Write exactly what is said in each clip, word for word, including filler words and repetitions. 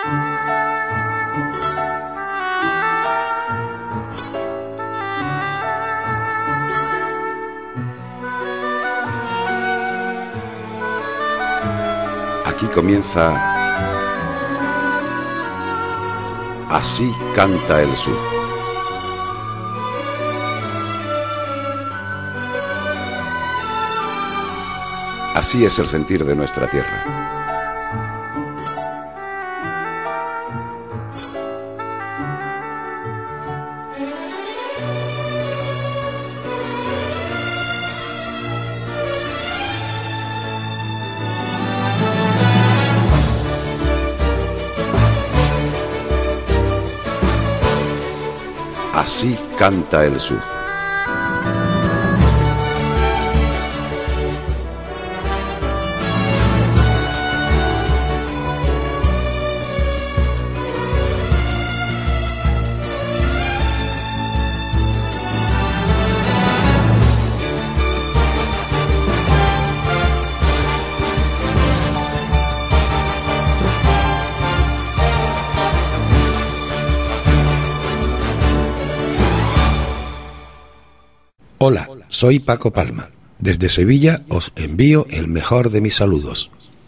Aquí comienza Así canta el sur. Así es el sentir de nuestra tierra. Así canta el sur. Hola, soy Paco Palma. Desde Sevilla os envío el mejor de mis saludos.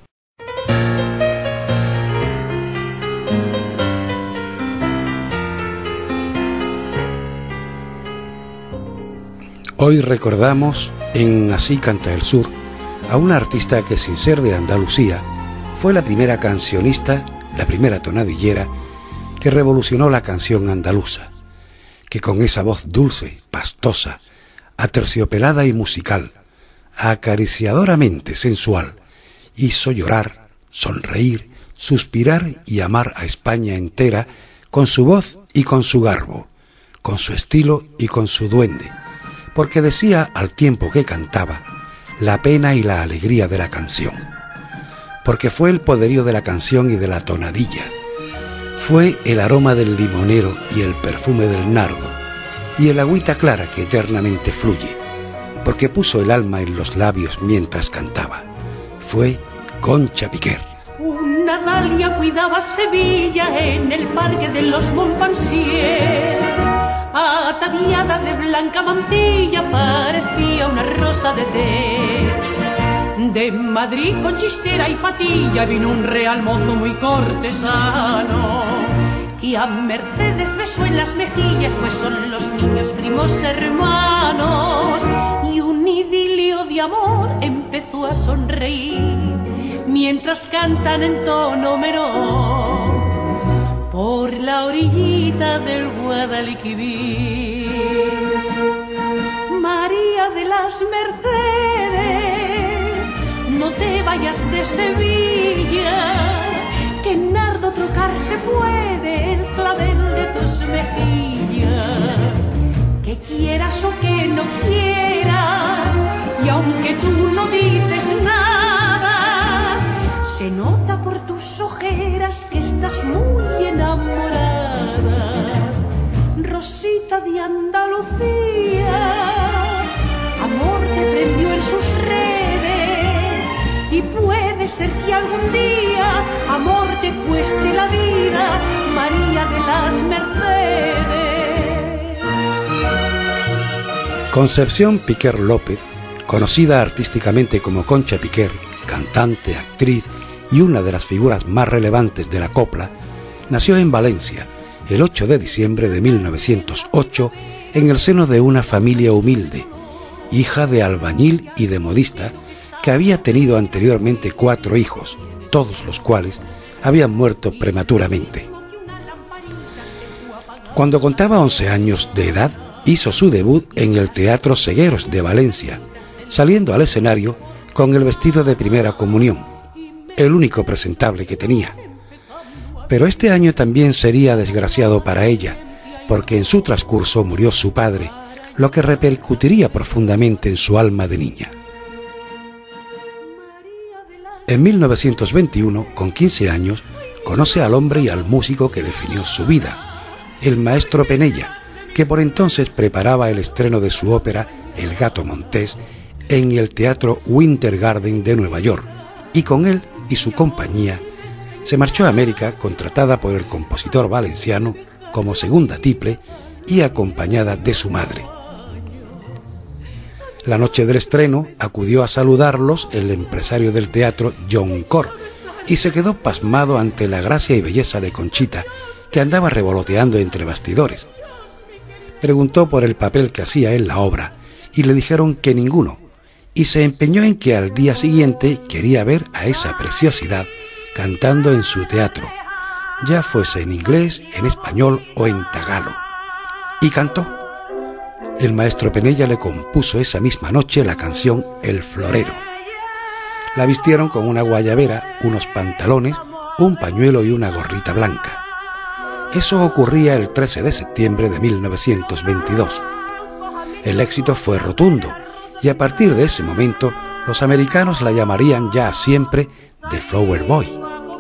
Hoy recordamos en Así canta el sur a una artista que, sin ser de Andalucía, fue la primera cancionista, la primera tonadillera que revolucionó la canción andaluza, que con esa voz dulce, pastosa, aterciopelada y musical, acariciadoramente sensual, hizo llorar, sonreír, suspirar y amar a España entera con su voz y con su garbo, con su estilo y con su duende, porque decía al tiempo que cantaba la pena y la alegría de la canción, porque fue el poderío de la canción y de la tonadilla, fue el aroma del limonero y el perfume del nardo, y el agüita clara que eternamente fluye, porque puso el alma en los labios mientras cantaba. Fue Concha Piquer. Una dalia cuidaba Sevilla en el parque de los Montpensier. Ataviada de blanca mantilla parecía una rosa de té. De Madrid con chistera y patilla vino un real mozo muy cortesano, y a Mercedes besó en las mejillas, pues son los niños primos hermanos. Y un idilio de amor empezó a sonreír mientras cantan en tono menor por la orillita del Guadalquivir. María de las Mercedes, no te vayas de Sevilla, que en nardo trocarse puede el clavel de tus mejillas. Que quieras o que no quieras, y aunque tú no dices nada, se nota por tus ojeras que estás muy enamorada. Rosita de Andalucía, amor te prendió en sus redes, y puede ser que algún día amor te cueste la vida, María de las Mercedes. Concepción Piquer López, conocida artísticamente como Concha Piquer, cantante, actriz y una de las figuras más relevantes de la copla, nació en Valencia el ocho de diciembre de mil novecientos ocho en el seno de una familia humilde, hija de albañil y de modista, que había tenido anteriormente cuatro hijos, todos los cuales habían muerto prematuramente. Cuando contaba once años de edad, hizo su debut en el Teatro Segueros de Valencia, saliendo al escenario con el vestido de primera comunión, el único presentable que tenía. Pero este año también sería desgraciado para ella, porque en su transcurso murió su padre, lo que repercutiría profundamente en su alma de niña. En mil novecientos veintiuno, con quince años, conoce al hombre y al músico que definió su vida, el maestro Penella, que por entonces preparaba el estreno de su ópera El Gato Montés en el Teatro Winter Garden de Nueva York, y con él y su compañía Se marchó a América contratada por el compositor valenciano como segunda tiple y acompañada de su madre. La noche del estreno acudió a saludarlos el empresario del teatro John Corr y se quedó pasmado ante la gracia y belleza de Conchita, que andaba revoloteando entre bastidores. Preguntó por el papel que hacía en la obra y le dijeron que ninguno, y se empeñó en que al día siguiente quería ver a esa preciosidad cantando en su teatro, ya fuese en inglés, en español o en tagalo. Y cantó. El maestro Penella le compuso esa misma noche la canción El Florero. La vistieron con una guayabera, unos pantalones, un pañuelo y una gorrita blanca. Eso ocurría el trece de septiembre de mil novecientos veintidós. El éxito fue rotundo y a partir de ese momento los americanos la llamarían ya siempre The Flower Boy.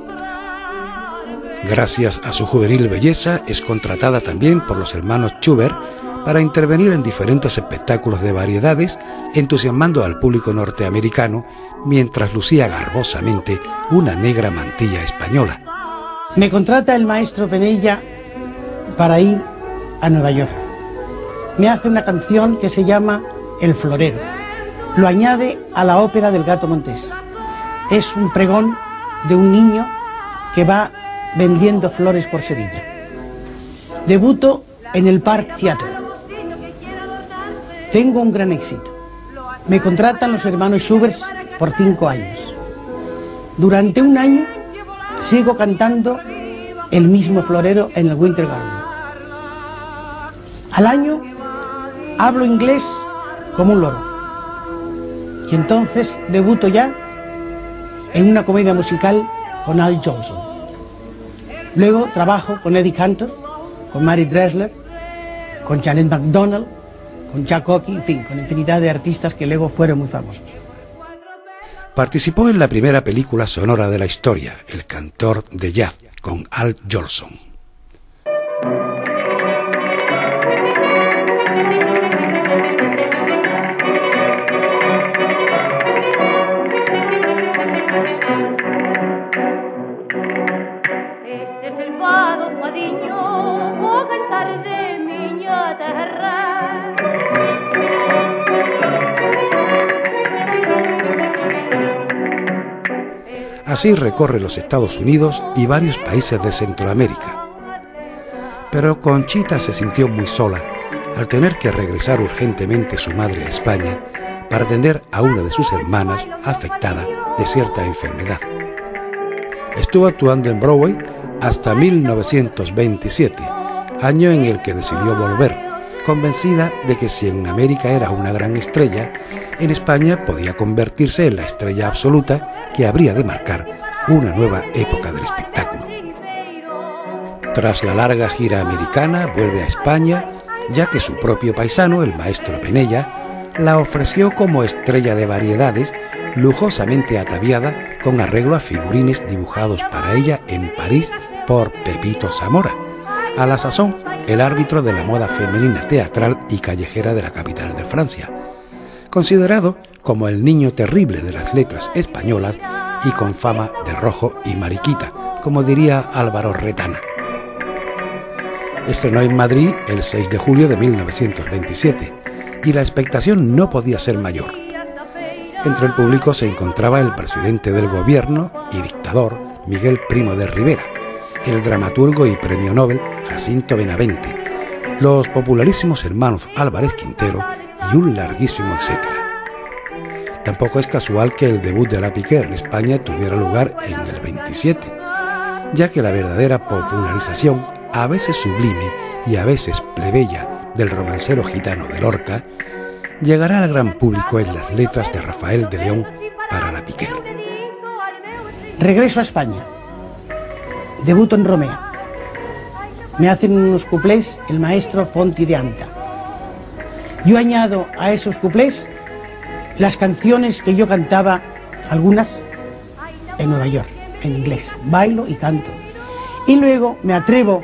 Gracias a su juvenil belleza es contratada también por los hermanos Schubert para intervenir en diferentes espectáculos de variedades, entusiasmando al público norteamericano mientras lucía garbosamente una negra mantilla española. Me contrata el maestro Penella para ir a Nueva York. Me hace una canción que se llama El Florero. Lo añade a la ópera del Gato Montés. Es un pregón de un niño que va vendiendo flores por Sevilla. Debuto en el Park Theatre. Tengo un gran éxito. Me contratan los hermanos Schubert por cinco años. Durante un año sigo cantando el mismo Florero en el Winter Garden. Al año hablo inglés como un loro. Y entonces debuto ya en una comedia musical con Al Jolson. Luego trabajo con Eddie Cantor, con Mary Dressler, con Janet MacDonald, con Chuck Ocky, en fin, con infinidad de artistas que luego fueron muy famosos. Participó en la primera película sonora de la historia, El cantor de jazz, con Al Jolson. Así recorre los Estados Unidos y varios países de Centroamérica. Pero Conchita se sintió muy sola al tener que regresar urgentemente su madre a España para atender a una de sus hermanas afectada de cierta enfermedad. Estuvo actuando en Broadway hasta mil novecientos veintisiete, año en el que decidió volver, convencida de que si en América era una gran estrella, en España podía convertirse en la estrella absoluta que habría de marcar una nueva época del espectáculo. Tras la larga gira americana, vuelve a España, ya que su propio paisano, el maestro Penella, la ofreció como estrella de variedades, lujosamente ataviada con arreglo a figurines dibujados para ella en París por Pepito Zamora, a la sazón el árbitro de la moda femenina teatral y callejera de la capital de Francia, considerado como el niño terrible de las letras españolas y con fama de rojo y mariquita, como diría Álvaro Retana. Estrenó en Madrid el seis de julio de mil novecientos veintisiete y la expectación no podía ser mayor. Entre el público se encontraba el presidente del gobierno y dictador Miguel Primo de Rivera, el dramaturgo y premio Nobel Jacinto Benavente, los popularísimos hermanos Álvarez Quintero y un larguísimo etcétera. Tampoco es casual que el debut de la Piquer en España tuviera lugar en el veintisiete, ya que la verdadera popularización, a veces sublime y a veces plebeya, del romancero gitano de Lorca, llegará al gran público en las letras de Rafael de León para la Piquer. Regreso a España. Debuto en Romea. Me hacen unos cuplés el maestro Fonti de Anta. Yo añado a esos cuplés las canciones que yo cantaba, algunas en Nueva York, en inglés. Bailo y canto. Y luego me atrevo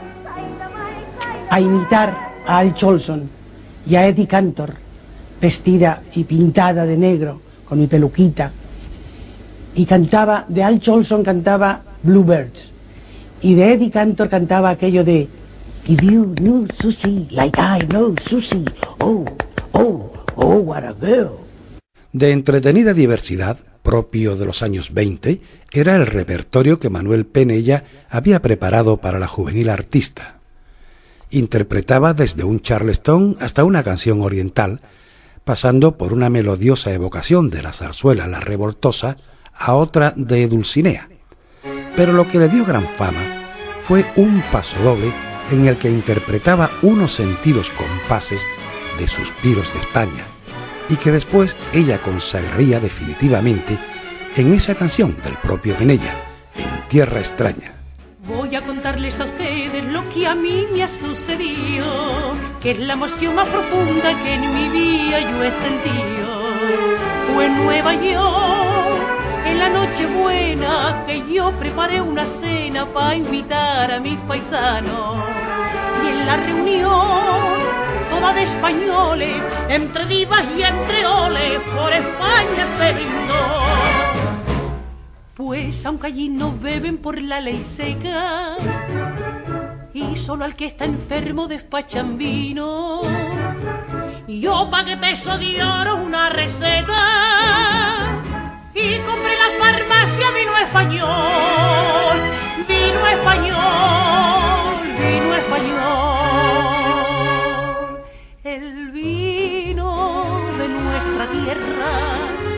a imitar a Al Jolson y a Eddie Cantor, vestida y pintada de negro, con mi peluquita. Y cantaba, de Al Jolson cantaba Bluebirds. Y de Eddie Cantor cantaba aquello de If you knew Susie like I know Susie, oh, oh, oh, what a girl. De entretenida diversidad, propio de los años veinte, era el repertorio que Manuel Penella había preparado para la juvenil artista. Interpretaba desde un charleston hasta una canción oriental, pasando por una melodiosa evocación de la zarzuela La Revoltosa a otra de Dulcinea. Pero lo que le dio gran fama fue un pasodoble en el que interpretaba unos sentidos compases de Suspiros de España, y que después ella consagraría definitivamente en esa canción del propio Penella, En Tierra Extraña. Voy a contarles a ustedes lo que a mí me ha sucedido, que es la emoción más profunda que en mi vida yo he sentido. Fue en Nueva York, en la noche buena, que yo preparé una cena para invitar a mis paisanos. Y en la reunión, toda de españoles, entre divas y entre oles, por España se brindó. Pues aunque allí no beben por la ley seca, y solo al que está enfermo despachan vino, yo pagué peso de oro una receta y compré la farmacia vino español, vino español, vino español. El vino de nuestra tierra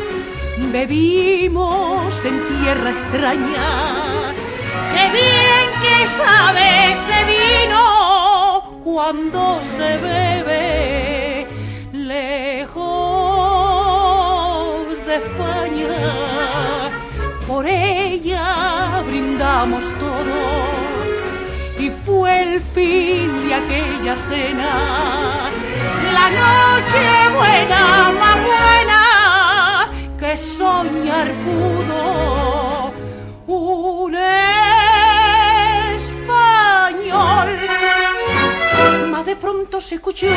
bebimos en tierra extraña. ¡Qué bien que sabe ese vino cuando se bebe lejos de España! Por ella brindamos todos y fue el fin de aquella cena, la noche buena, más buena que soñar pudo un español. Mas de pronto se escuchó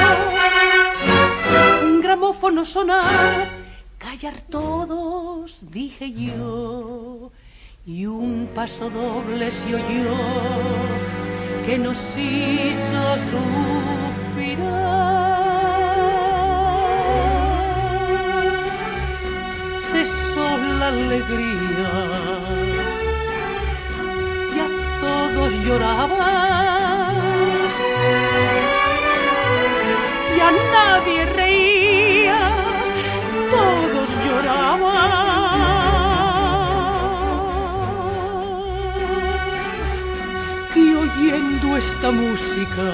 un gramófono sonar, callar todos, dije yo, y un paso doble se oyó que nos hizo suspirar. Cesó la alegría y a todos lloraban y a nadie reía, todos lloraban. Y oyendo esta música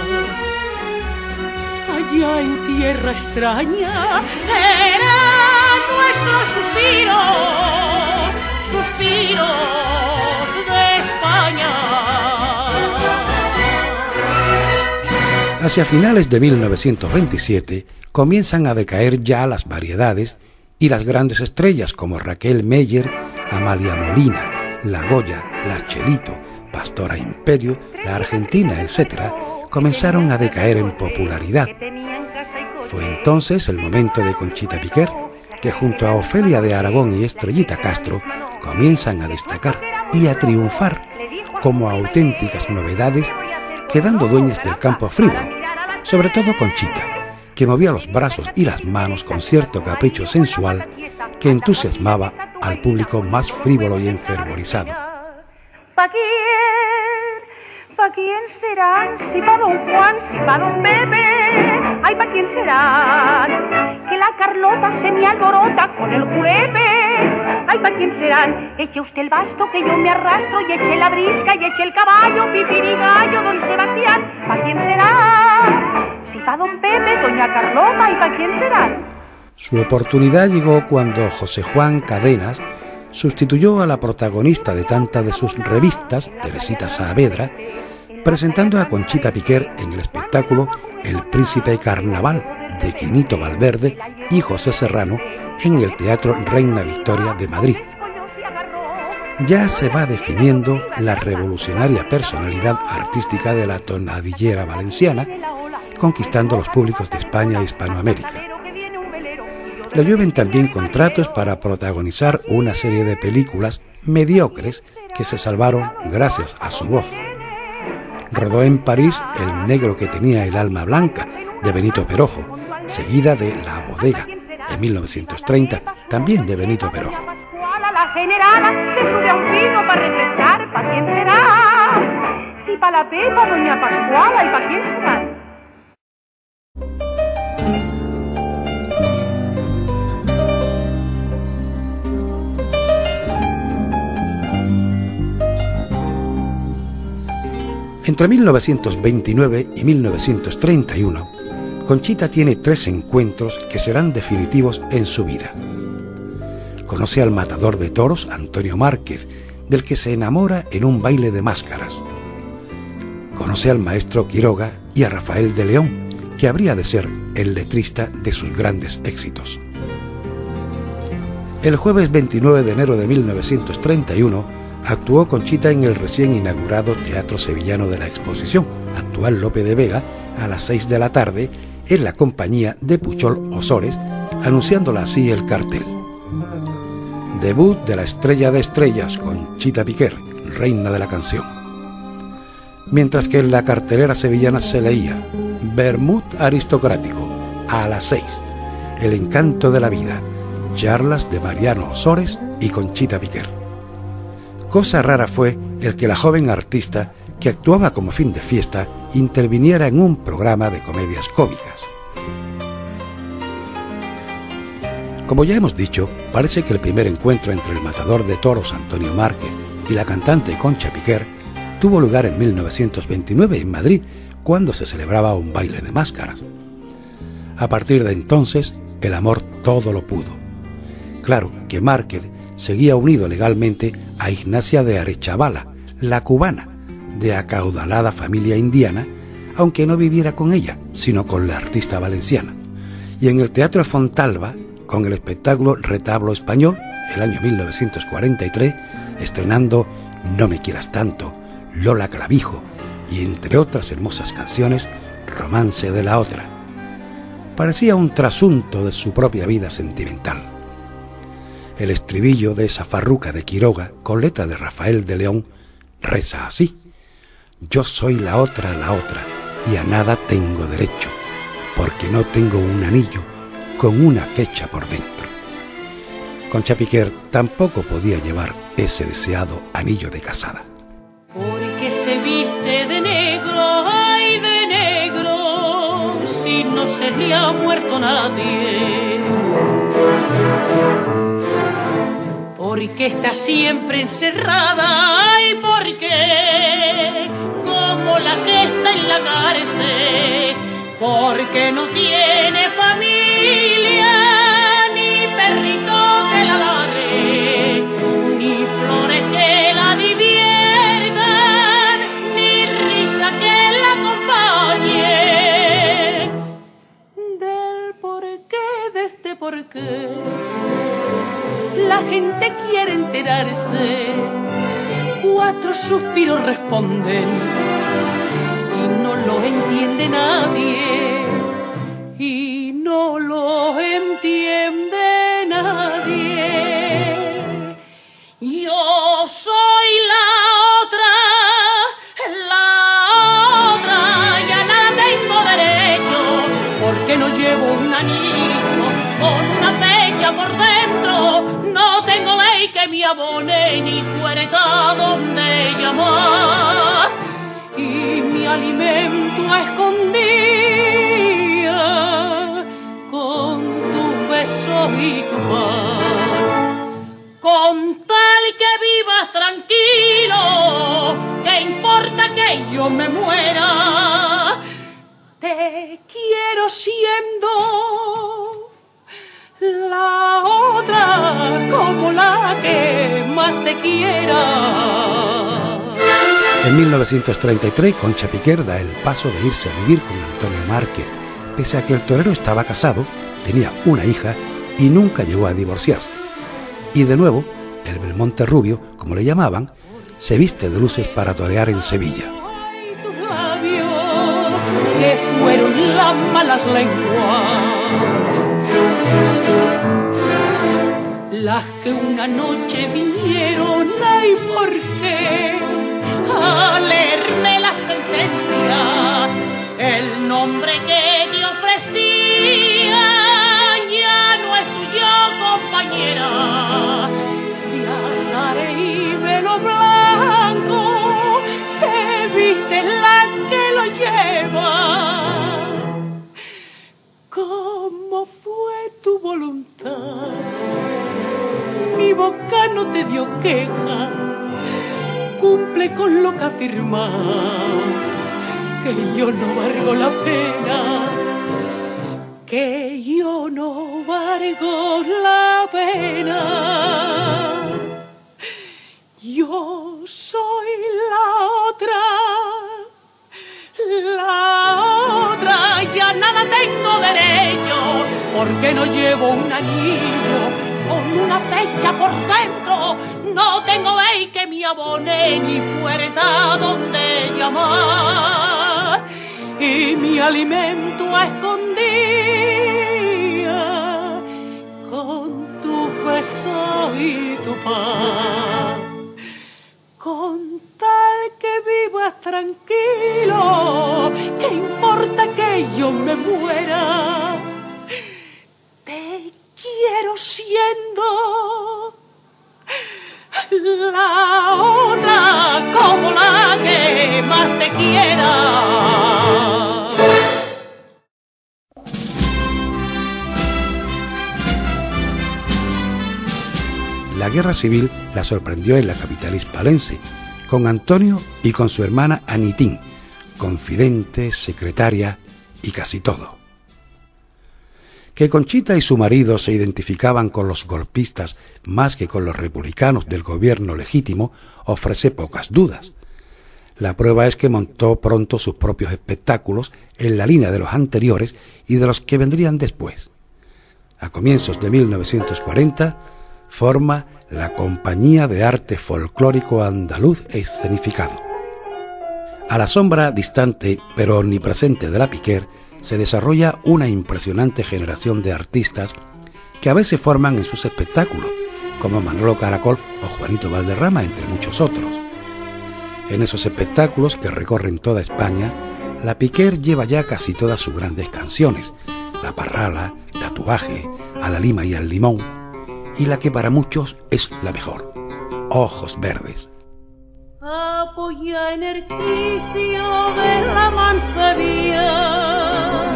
allá en tierra extraña, eran nuestros suspiros, suspiros de España. Hacia finales de mil novecientos veintisiete comienzan a decaer ya las variedades y las grandes estrellas como Raquel Meyer, Amalia Molina, La Goya, La Chelito, Pastora Imperio, La Argentina, etcétera, comenzaron a decaer en popularidad. Fue entonces el momento de Conchita Piquer, que junto a Ofelia de Aragón y Estrellita Castro comienzan a destacar y a triunfar como auténticas novedades, quedando dueñas del campo frívolo, sobre todo Conchita, que movía los brazos y las manos con cierto capricho sensual que entusiasmaba al público más frívolo y enfervorizado. ¿Pa quién? ¿Pa quién serán? Si pa' don Juan, si pa' don Pepe. Ay, ¿pa quién serán? Que la Carlota se me alborota con el julepe. Ay, ¿pa quién serán? Eche usted el basto que yo me arrastro y eche la brisca y eche el caballo, pipirigallo, don Sebastián. ¿Pa quién será? Si pa' don Pepe, doña Carlota, ¿y pa' quién serán? Su oportunidad llegó cuando José Juan Cadenas sustituyó a la protagonista de tantas de sus revistas, Teresita Saavedra, presentando a Conchita Piquer en el espectáculo El Príncipe Carnaval de Quinito Valverde y José Serrano en el Teatro Reina Victoria de Madrid. Ya se va definiendo la revolucionaria personalidad artística de la tonadillera valenciana, conquistando los públicos de España e Hispanoamérica. Le llueven también contratos para protagonizar una serie de películas mediocres que se salvaron gracias a su voz. Rodó en París El negro que tenía el alma blanca, de Benito Perojo, seguida de La bodega, en mil novecientos treinta, también de Benito Perojo. La generala se sube a un pino para refrescar, ¿pa' quién será? Si pa' la Pepa, doña Pascuala, ¿y pa' quién será? Entre mil novecientos veintinueve y mil novecientos treinta y uno, Conchita tiene tres encuentros que serán definitivos en su vida. Conoce al matador de toros Antonio Márquez, del que se enamora en un baile de máscaras. Conoce al maestro Quiroga y a Rafael de León, que habría de ser el letrista de sus grandes éxitos. El jueves veintinueve de enero de mil novecientos treinta y uno actuó Conchita en el recién inaugurado Teatro Sevillano de la Exposición, actual Lope de Vega, a las seis de la tarde, en la compañía de Puchol Osores, anunciándola así el cartel. Debut de la estrella de estrellas, Conchita Piquer, reina de la canción. Mientras que en la cartelera sevillana se leía Vermut aristocrático, a las seis, El encanto de la vida, charlas de Mariano Osores y Conchita Piquer. Cosa rara fue el que la joven artista, que actuaba como fin de fiesta, interviniera en un programa de comedias cómicas. Como ya hemos dicho, parece que el primer encuentro entre el matador de toros Antonio Márquez y la cantante Concha Piquer tuvo lugar en mil novecientos veintinueve en Madrid, cuando se celebraba un baile de máscaras. A partir de entonces, el amor todo lo pudo. Claro que Márquez seguía unido legalmente a Ignacia de Arechavala, la cubana, de acaudalada familia indiana, aunque no viviera con ella, sino con la artista valenciana. Y en el Teatro Fontalba, con el espectáculo Retablo Español, el año mil novecientos cuarenta y tres, estrenando No me quieras tanto, Lola Clavijo, y entre otras hermosas canciones, Romance de la otra. Parecía un trasunto de su propia vida sentimental. El estribillo de esa farruca de Quiroga, con letra de Rafael de León, reza así: yo soy la otra, la otra, y a nada tengo derecho, porque no tengo un anillo con una fecha por dentro. Concha Piquer tampoco podía llevar ese deseado anillo de casada. Porque se viste de negro, ay de negro, si no se le ha muerto nadie. Porque está siempre encerrada, ay porque, como la que está en la cárcel, porque no tiene familia, ni perrito que la ladre, ni flores que la diviertan, ni risa que la acompañe. Del porqué de este porqué la gente quiere enterarse, cuatro suspiros responden y no lo entiende nadie, y no lo entiende nadie. Yo soy la otra, la otra, ya nada tengo derecho, porque no llevo un anillo con una fecha por dentro. No tengo ley que me abone ni puerta donde llamar, y mi alimento a escondida con tus besos y tu pan. Con tal que vivas tranquilo, ¿qué importa que yo me muera? Te quiero siendo la otra, como la que más te quiera. En mil novecientos treinta y tres, Concha Piquer da el paso de irse a vivir con Antonio Márquez, pese a que el torero estaba casado, tenía una hija y nunca llegó a divorciarse. Y de nuevo, el Belmonte Rubio, como le llamaban, se viste de luces para torear en Sevilla. Ay, tus labios, que fueron las malas lenguas, las que una noche vinieron, ay, ¿por qué? A leerme la sentencia, el nombre que te ofrecía ya no es tuyo, compañera. De azar y velo blanco se viste la que lo lleva. ¿Cómo fue tu voluntad? Mi boca no te dio queja, cumple con lo que afirmaba, que yo no valgo la pena, que yo no valgo la pena. Yo soy la otra, la otra, ya nada tengo derecho, porque no llevo un anillo con una fecha por dentro, no tengo ley que me abone ni puerta donde llamar, y mi alimento a escondida con tu beso y tu paz, con tal que vivas tranquilo, ¿qué importa que yo me muera? Te quiero siendo la otra, como la que más te quiera. La guerra civil la sorprendió en la capital hispalense, con Antonio y con su hermana Anitín, confidente, secretaria y casi todo. Que Conchita y su marido se identificaban con los golpistas más que con los republicanos del gobierno legítimo ofrece pocas dudas. La prueba es que montó pronto sus propios espectáculos en la línea de los anteriores y de los que vendrían después. A comienzos de mil novecientos cuarenta forma la Compañía de Arte Folclórico Andaluz Escenificado. A la sombra distante pero omnipresente de la Piquer se desarrolla una impresionante generación de artistas que a veces forman en sus espectáculos, como Manolo Caracol o Juanito Valderrama, entre muchos otros. En esos espectáculos que recorren toda España, la Piquer lleva ya casi todas sus grandes canciones, La Parrala, Tatuaje, A la Lima y al Limón, y la que para muchos es la mejor, Ojos Verdes. Apoya en el quicio de la Mansevilla,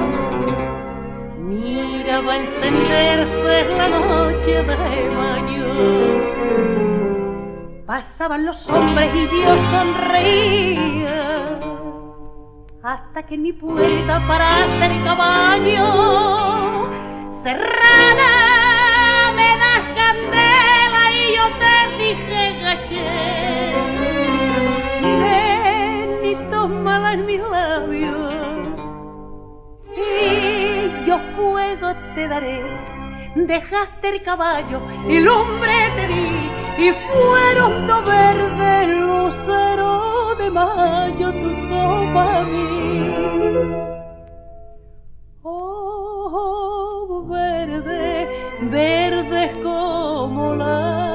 miraba encenderse la noche de mayo, pasaban los hombres y yo sonreía, hasta que en mi puerta paraste el caballo, cerrada me das candela y yo te dije gaché. Tómala en mis labios y yo fuego te daré. Dejaste el caballo y lumbre te di, y fueron dos verdes luceros de mayo tus ojos para mí. Oh, verde, verdes como la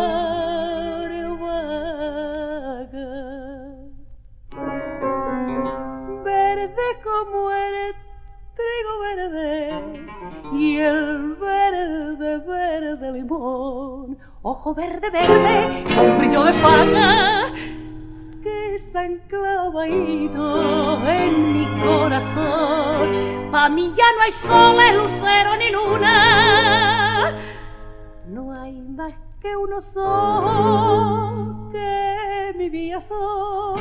como el trigo verde y el verde, verde limón. Ojo verde, verde, con brillo de paga que se anclava en mi corazón. Pa' mí ya no hay soles, lucero ni luna, no hay más que uno solo que mi vida son.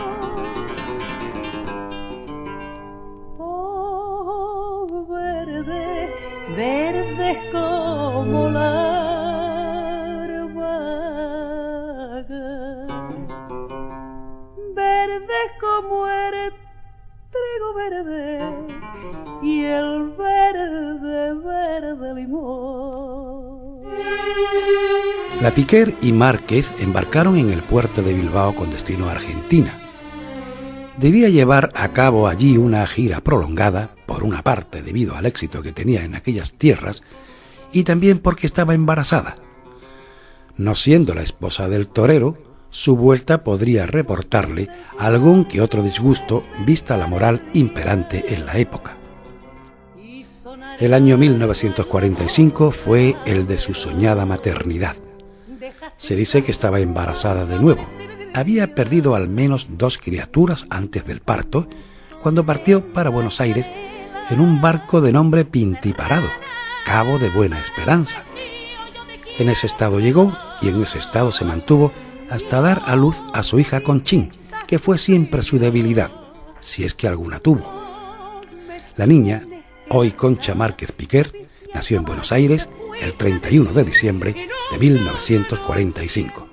Oh, verde, verdes como la vaga, verdes como el trigo verde y el verde, verde limón. La Piquer y Márquez embarcaron en el puerto de Bilbao con destino a Argentina. Debía llevar a cabo allí una gira prolongada, por una parte debido al éxito que tenía en aquellas tierras y también porque estaba embarazada. No siendo la esposa del torero, su vuelta podría reportarle algún que otro disgusto vista la moral imperante en la época. El año mil novecientos cuarenta y cinco fue el de su soñada maternidad. Se dice que estaba embarazada de nuevo. Había perdido al menos dos criaturas antes del parto, cuando partió para Buenos Aires en un barco de nombre Pintiparado, Cabo de Buena Esperanza. En ese estado llegó y en ese estado se mantuvo hasta dar a luz a su hija Conchín, que fue siempre su debilidad, si es que alguna tuvo. La niña, hoy Concha Márquez Piquer, nació en Buenos Aires el treinta y uno de diciembre de mil novecientos cuarenta y cinco.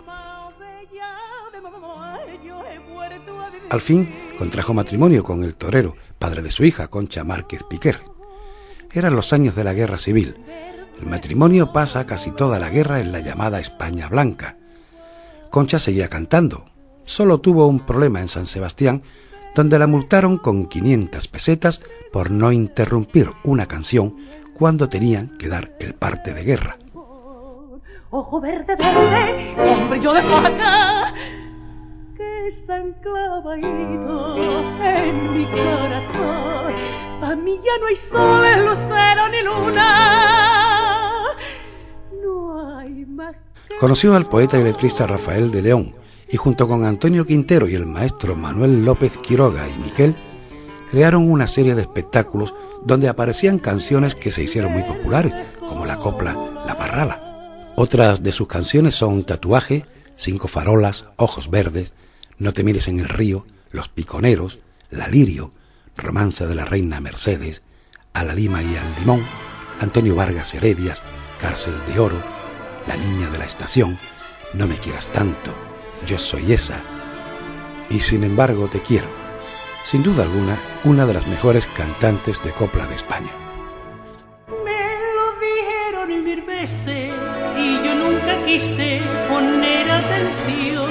Al fin contrajo matrimonio con el torero, padre de su hija, Concha Márquez Piquer. Eran los años de la Guerra Civil. El matrimonio pasa casi toda la guerra en la llamada España Blanca. Concha seguía cantando. Solo tuvo un problema en San Sebastián, donde la multaron con quinientas pesetas por no interrumpir una canción cuando tenían que dar el parte de guerra. Ojo verde, verde, hombre yo de faca, que se anclava ido en mi corazón. A mí ya no hay sol, lucero ni luna, no hay más. Conoció al poeta y letrista Rafael de León y junto con Antonio Quintero y el maestro Manuel López Quiroga y Miquel crearon una serie de espectáculos donde aparecían canciones que se hicieron muy populares, como la copla La Parrala. Otras de sus canciones son Tatuaje, Cinco Farolas, Ojos Verdes, No te mires en el río, Los Piconeros, La Lirio, Romanza de la Reina Mercedes, A la Lima y al Limón, Antonio Vargas Heredias, Cárcel de Oro, La Niña de la Estación, No me quieras tanto, Yo soy esa, y Sin embargo te quiero. Sin duda alguna, una de las mejores cantantes de copla de España. Me lo dijeron mil veces y yo nunca quise poner atención.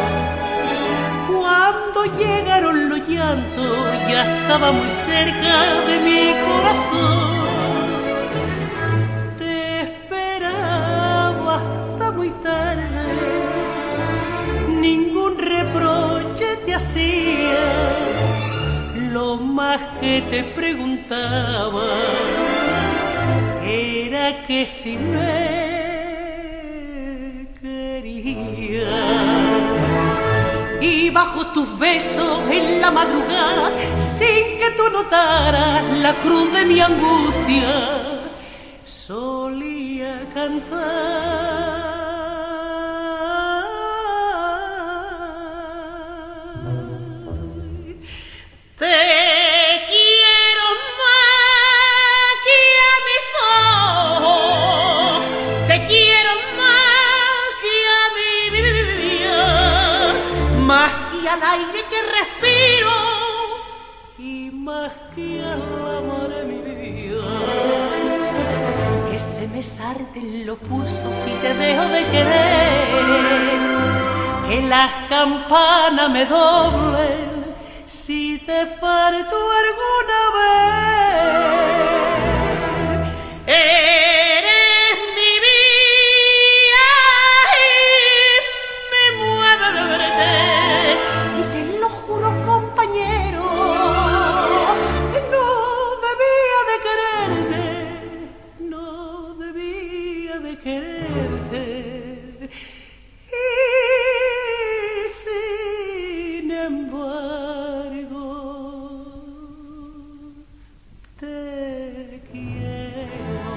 Cuando llegaron los llantos ya estaba muy cerca de mi corazón. Te esperaba hasta muy tarde, ningún reproche te hacía. Lo más que te preguntaba era que si me quería. Y bajo tus besos en la madrugada, sin que tú notaras la cruz de mi angustia, solía cantar. Te quiero más que a mis ojos, te quiero más que a mi vida, más que al aire que respiro y más que al amor de mi vida. Que se me sarten los pulsos si te dejo de querer, que las campanas me doblen si te falto alguna vez. Eres mi vida y me mueve verte. Y te lo juro, compañero, que no debía de quererte, no debía de quererte. Y sin embargo te quiero.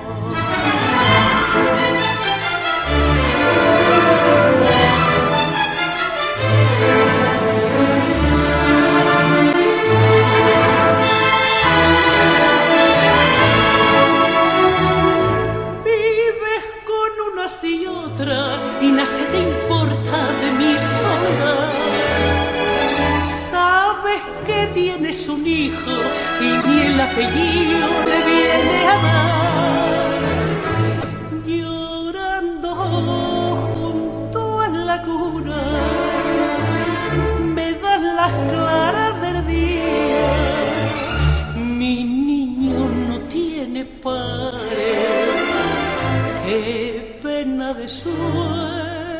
Vives con unas y otras y nada se te importa de mi soledad. Sabes que tienes un hijo y ni el apellido le viene a dar. Llorando junto a la cuna, me das las claras del día. Mi niño no tiene padre, qué pena de suerte.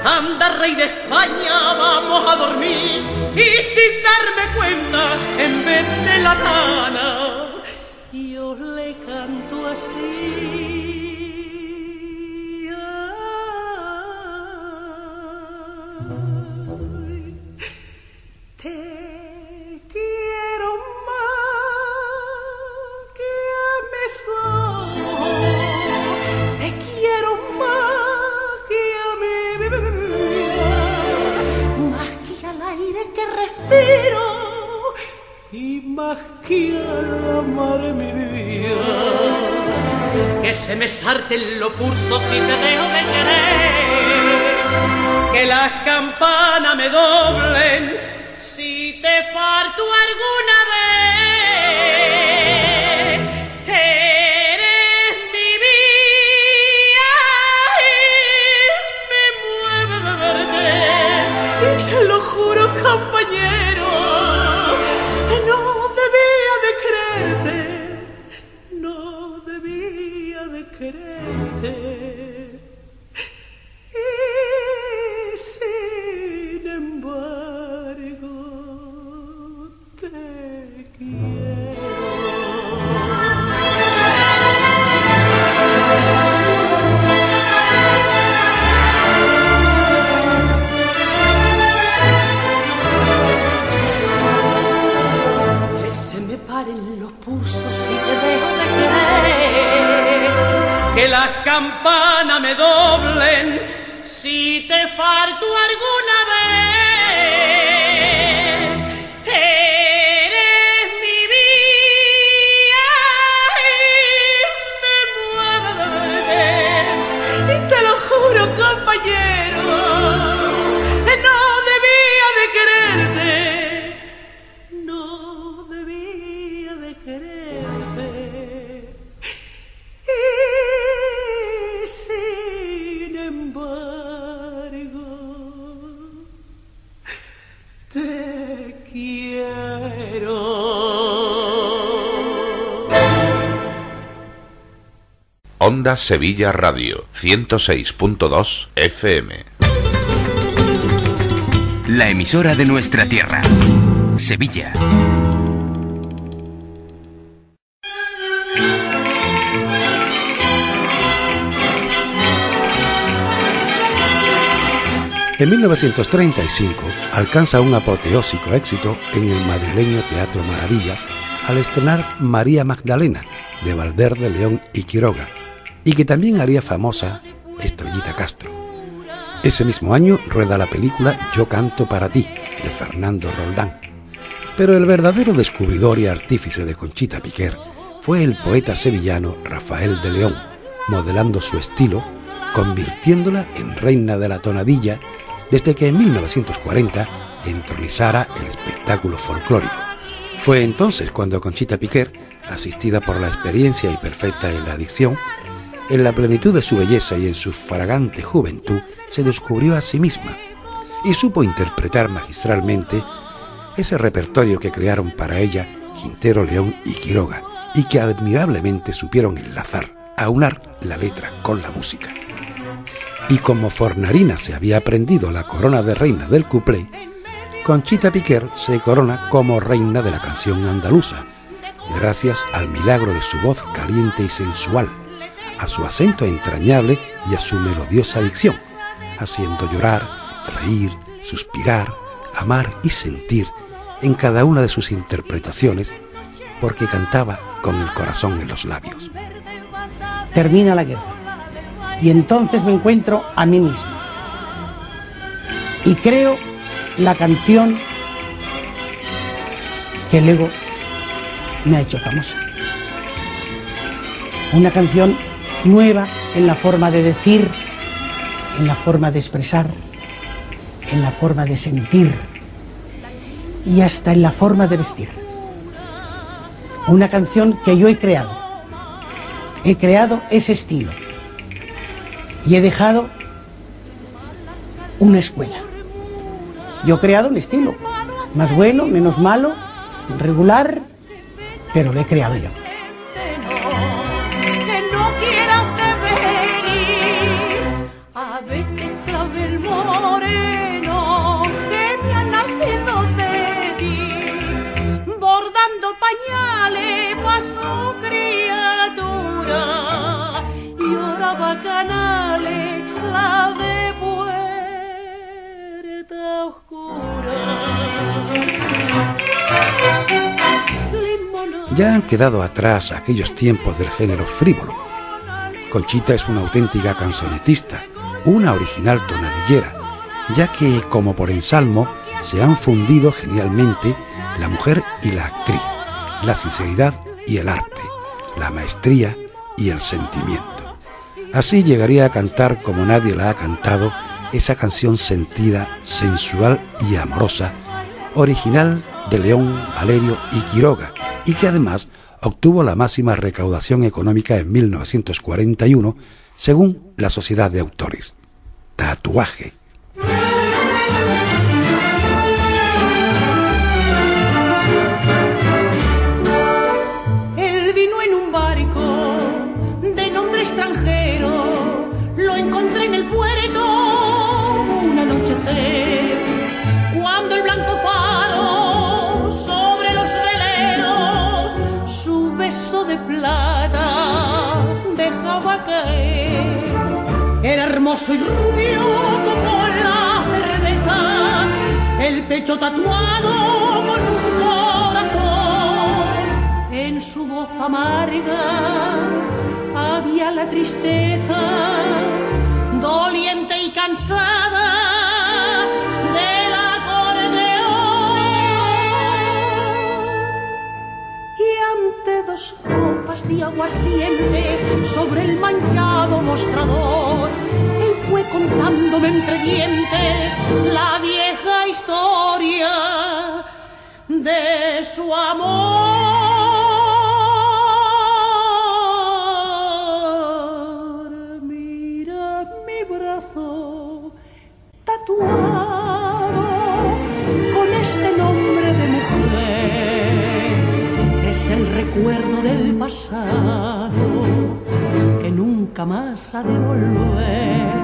anda rey de España, vamos a dormir. Y sin darme cuenta, en vez de la rana, yo le canto así. Ay, te quiero más que a mis ojos, te quiero más que a mi vida, más que al aire que respiro y más que al amar mi vida. Que se me sarten los pulsos si te dejo de querer, que las campanas me doblen si te falto alguna vez. Eres mi vida y me mueve verde, y te lo juro, compañero, no debía de creerte, no debía de creerte. Y sin embargo te quiero. Que se me paren los pulsos si te dejo de querer, que las campanas me doblen si te falto alguna vez. Eres mi vida y me mueve, y te lo juro, compañero, no debía de quererte, no debía de quererte. Y sin embargo te quiero. Onda Sevilla Radio, ciento seis punto dos F M. La emisora de nuestra tierra, Sevilla. En mil novecientos treinta y cinco alcanza un apoteósico éxito en el madrileño Teatro Maravillas al estrenar María Magdalena, de Valverde, León y Quiroga, y que también haría famosa Estrellita Castro. Ese mismo año rueda la película Yo canto para ti, de Fernando Roldán. Pero el verdadero descubridor y artífice de Conchita Piquer fue el poeta sevillano Rafael de León, modelando su estilo, convirtiéndola en reina de la tonadilla desde que en mil novecientos cuarenta entronizara el espectáculo folclórico. Fue entonces cuando Conchita Piquer, asistida por la experiencia y perfecta en la dicción, en la plenitud de su belleza y en su fragante juventud, se descubrió a sí misma y supo interpretar magistralmente ese repertorio que crearon para ella Quintero, León y Quiroga, y que admirablemente supieron enlazar, aunar la letra con la música. Y como Fornarina se había aprendido la corona de reina del cuplé, Conchita Piquer se corona como reina de la canción andaluza, gracias al milagro de su voz caliente y sensual, a su acento entrañable y a su melodiosa dicción, haciendo llorar, reír, suspirar, amar y sentir en cada una de sus interpretaciones, porque cantaba con el corazón en los labios. Termina la guerra y entonces me encuentro a mí mismo y creo la canción que luego me ha hecho famosa. Una canción nueva en la forma de decir, en la forma de expresar, en la forma de sentir y hasta en la forma de vestir. Una canción que yo he creado. He creado ese estilo y he dejado una escuela. Yo he creado un estilo, más bueno, menos malo, regular, pero lo he creado yo. Que no quieras venir, a veces clave el modo. Ya han quedado atrás aquellos tiempos del género frívolo. Conchita es una auténtica canzonetista, una original tonadillera, ya que, como por ensalmo, se han fundido genialmente la mujer y la actriz, la sinceridad y el arte, la maestría y el sentimiento. Así llegaría a cantar como nadie la ha cantado esa canción sentida, sensual y amorosa, original de León, Valerio y Quiroga, y que además obtuvo la máxima recaudación económica en mil novecientos cuarenta y uno, según la Sociedad de Autores. Tatuaje. Él vino en un barco de nombre extranjero, lo encontré en el puerto un anochecer, cuando el blanco faro sobre los veleros su beso de plata dejaba caer. Era hermoso y rubio como la cerveza, el pecho tatuado con un corazón. En su voz amarga había la tristeza, doliente y cansada del acordeón. Y ante dos copas de aguardiente sobre el manchado mostrador, él fue contándome entre dientes la vieja historia de su amor. Mira mi brazo tatuado con este nombre de mujer, es el recuerdo del pasado que nunca más ha de volver.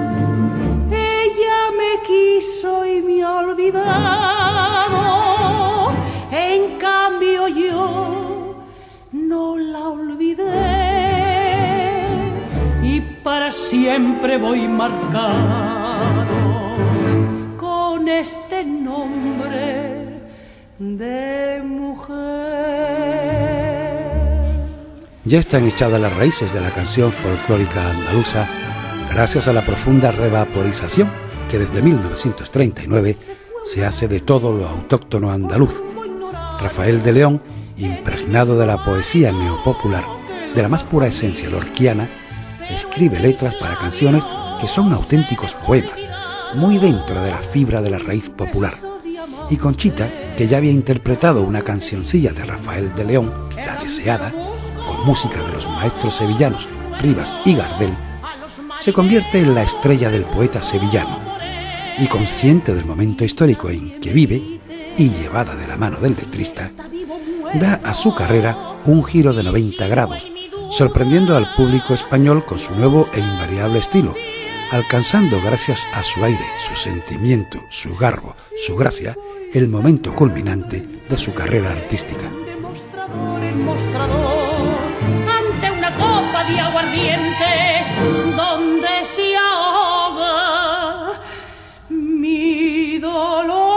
Ella me quiso y me ha olvidado, en cambio yo no la olvidé, y para siempre voy marcado con este nombre de mujer. Ya están echadas las raíces de la canción folclórica andaluza gracias a la profunda revaporización que desde mil novecientos treinta y nueve se hace de todo lo autóctono andaluz. Rafael de León, impregnado de la poesía neopopular, de la más pura esencia lorquiana, escribe letras para canciones que son auténticos poemas, muy dentro de la fibra de la raíz popular. Y Conchita, que ya había interpretado una cancioncilla de Rafael de León, La Deseada, con música de los maestros sevillanos Rivas y Gardel, se convierte en la estrella del poeta sevillano, y consciente del momento histórico en que vive, y llevada de la mano del letrista, da a su carrera un giro de noventa grados, sorprendiendo al público español con su nuevo e invariable estilo, alcanzando gracias a su aire, su sentimiento, su garbo, su gracia, el momento culminante de su carrera artística. De mostrador en mostrador, ante una copa de aguardiente, donde se ahoga mi dolor.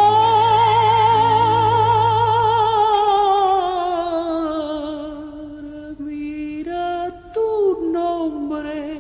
Mira tu nombre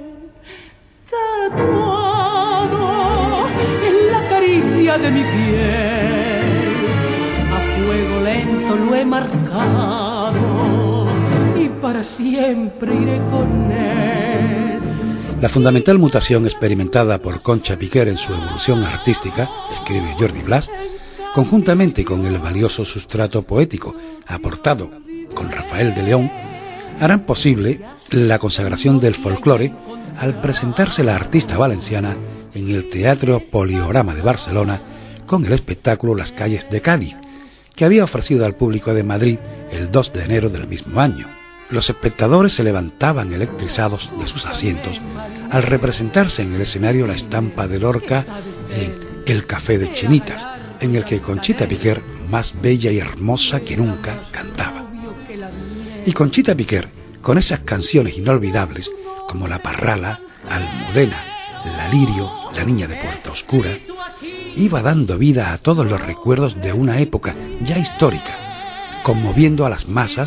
tatuado en la caricia de mi piel, a fuego lento lo he marcado y para siempre iré con él. La fundamental mutación experimentada por Concha Piquer en su evolución artística, escribe Jordi Blas, conjuntamente con el valioso sustrato poético aportado con Rafael de León, harán posible la consagración del folclore al presentarse la artista valenciana en el Teatro Poliorama de Barcelona con el espectáculo Las calles de Cádiz, que había ofrecido al público de Madrid el dos de enero del mismo año. Los espectadores se levantaban electrizados de sus asientos al representarse en el escenario la estampa de Lorca en El Café de Chinitas, en el que Conchita Piquer, más bella y hermosa que nunca, cantaba. Y Conchita Piquer, con esas canciones inolvidables como La Parrala, Almudena, La Lirio, La Niña de Puerta Oscura, iba dando vida a todos los recuerdos de una época ya histórica, conmoviendo a las masas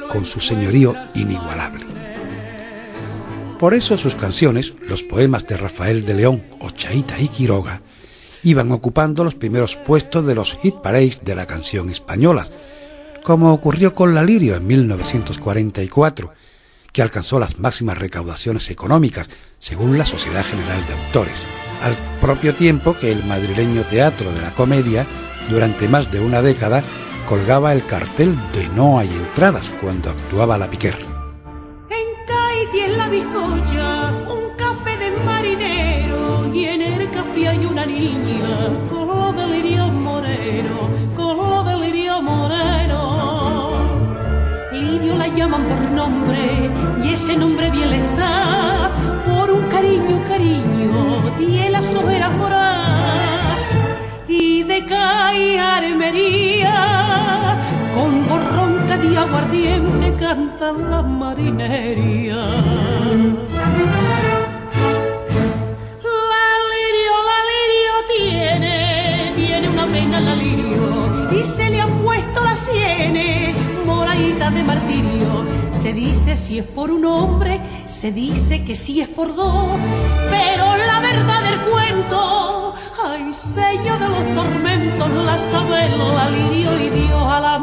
con su señorío inigualable. Por eso sus canciones, los poemas de Rafael de León, Ochaíta y Quiroga, iban ocupando los primeros puestos de los hit parades de la canción española, como ocurrió con La Lirio en mil novecientos cuarenta y cuatro, que alcanzó las máximas recaudaciones económicas según la Sociedad General de Autores, al propio tiempo que el madrileño Teatro de la Comedia, durante más de una década, colgaba el cartel de No hay entradas cuando actuaba La Piquer. En Caiti, en la bizcocha, un café de marinero, y en el café hay una niña con delirio moreno, con delirio moreno. Lirio la llaman por nombre, y ese nombre bien le está, por un cariño, cariño, tiene las ojeras moradas. Y de Cai Armería, con borronca de aguardiente cantan las marinerías. La Lirio, la Lirio tiene, tiene una pena la Lirio, y se le han puesto las sienes moraditas de martirio. Se dice si es por un hombre, se dice que si es por dos, pero la verdad del cuento, ay, sello de los tormentos, la sabe la Lirio y Dios a la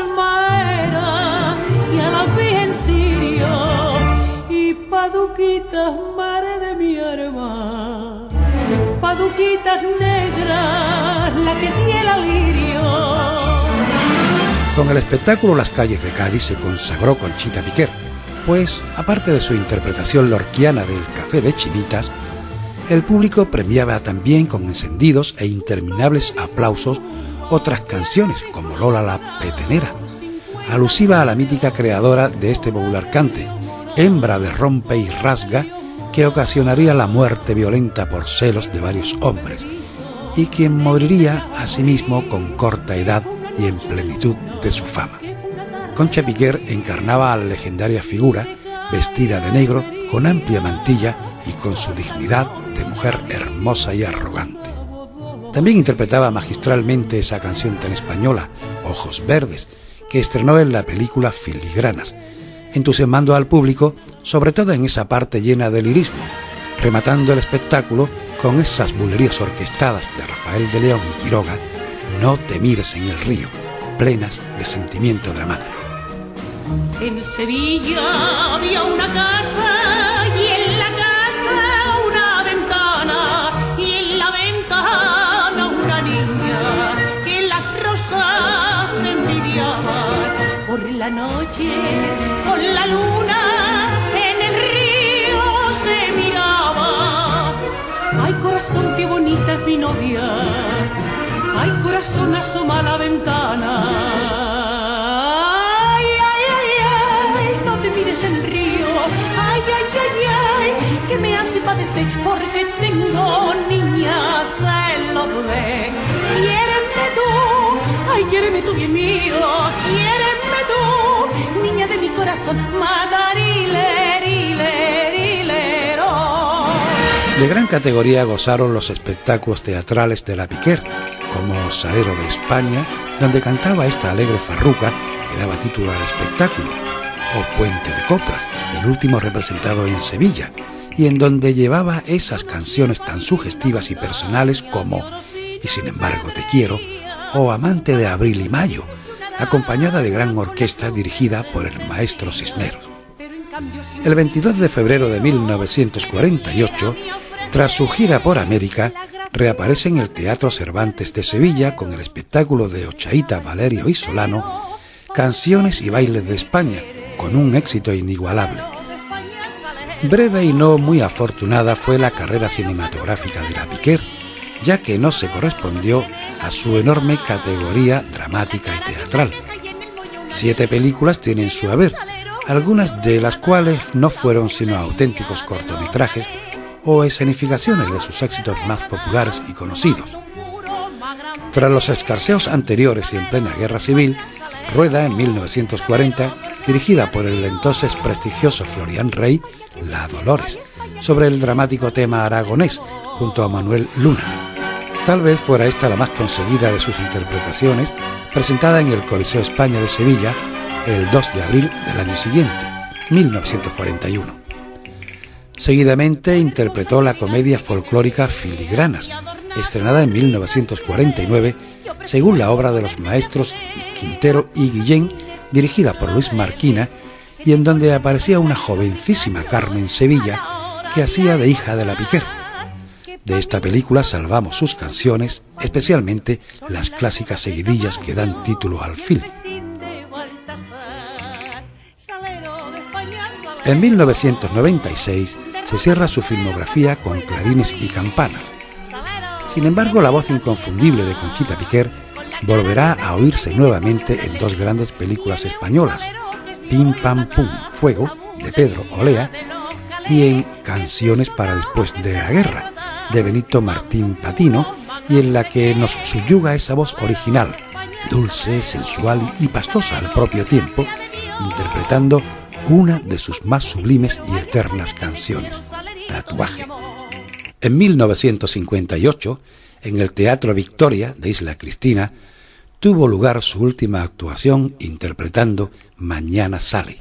marmaera y a la Virgen Sirio y paduquitas, madre de mi hermana, paduquitas negras, la que tiene la Lirio. Con el espectáculo Las calles de Cádiz se consagró Conchita Piquer, pues, aparte de su interpretación lorquiana del Café de Chinitas, el público premiaba también con encendidos e interminables aplausos otras canciones, como Lola la Petenera, alusiva a la mítica creadora de este popular cante, hembra de rompe y rasga, que ocasionaría la muerte violenta por celos de varios hombres, y quien moriría asimismo con corta edad y en plenitud de su fama. Concha Piquer encarnaba a la legendaria figura, vestida de negro, con amplia mantilla y con su dignidad de mujer hermosa y arrogante. También interpretaba magistralmente esa canción tan española, Ojos Verdes, que estrenó en la película Filigranas, entusiasmando al público, sobre todo en esa parte llena de lirismo, rematando el espectáculo con esas bulerías orquestadas de Rafael de León y Quiroga, No te mires en el río, plenas de sentimiento dramático. En Sevilla había una casa y en la casa una ventana y en la ventana una niña que las rosas envidiaban. Por la noche con la luna en el río se miraba. Ay, corazón, qué bonita es mi novia. Ay, corazón, asoma a la ventana. Ay, ay, ay, ay, no te mires en el río. Ay, ay, ay, ay, que me hace padecer porque tengo niñas en los bebés. Quiéreme tú, ay, quiéreme tú bien mío. Quiéreme tú, niña de mi corazón. Madarile, rile, rilero. De gran categoría gozaron los espectáculos teatrales de La Piquer, como Salero de España, donde cantaba esta alegre farruca que daba título al espectáculo, o Puente de Coplas, el último representado en Sevilla, y en donde llevaba esas canciones tan sugestivas y personales como Y sin embargo te quiero, o Amante de Abril y Mayo, acompañada de gran orquesta dirigida por el maestro Cisneros. El veintidós de febrero de mil novecientos cuarenta y ocho, tras su gira por América, reaparece en el Teatro Cervantes de Sevilla con el espectáculo de Ochaíta, Valerio y Solano, Canciones y bailes de España, con un éxito inigualable. Breve y no muy afortunada fue la carrera cinematográfica de La Piquer, ya que no se correspondió a su enorme categoría dramática y teatral. Siete películas tienen su haber, algunas de las cuales no fueron sino auténticos cortometrajes o escenificaciones de sus éxitos más populares y conocidos. Tras los escarceos anteriores y en plena guerra civil, rueda en mil novecientos cuarenta, dirigida por el entonces prestigioso Florian Rey, La Dolores, sobre el dramático tema aragonés, junto a Manuel Luna. Tal vez fuera esta la más conseguida de sus interpretaciones, presentada en el Coliseo España de Sevilla, el dos de abril del año siguiente, mil novecientos cuarenta y uno. Seguidamente interpretó la comedia folclórica Filigranas, estrenada en mil novecientos cuarenta y nueve, según la obra de los maestros Quintero y Guillén, dirigida por Luis Marquina, y en donde aparecía una jovencísima Carmen Sevilla que hacía de hija de la Piquer. De esta película salvamos sus canciones, especialmente las clásicas seguidillas que dan título al film. En mil novecientos noventa y seis se cierra su filmografía con Clarines y Campanas. Sin embargo, la voz inconfundible de Conchita Piquer volverá a oírse nuevamente en dos grandes películas españolas, Pim Pam Pum Fuego, de Pedro Olea, y en Canciones para después de la guerra, de Benito Martín Patino, y en la que nos subyuga esa voz original, dulce, sensual y pastosa al propio tiempo, interpretando una de sus más sublimes y eternas canciones, Tatuaje. En mil novecientos cincuenta y ocho, en el Teatro Victoria de Isla Cristina, tuvo lugar su última actuación interpretando Mañana sale.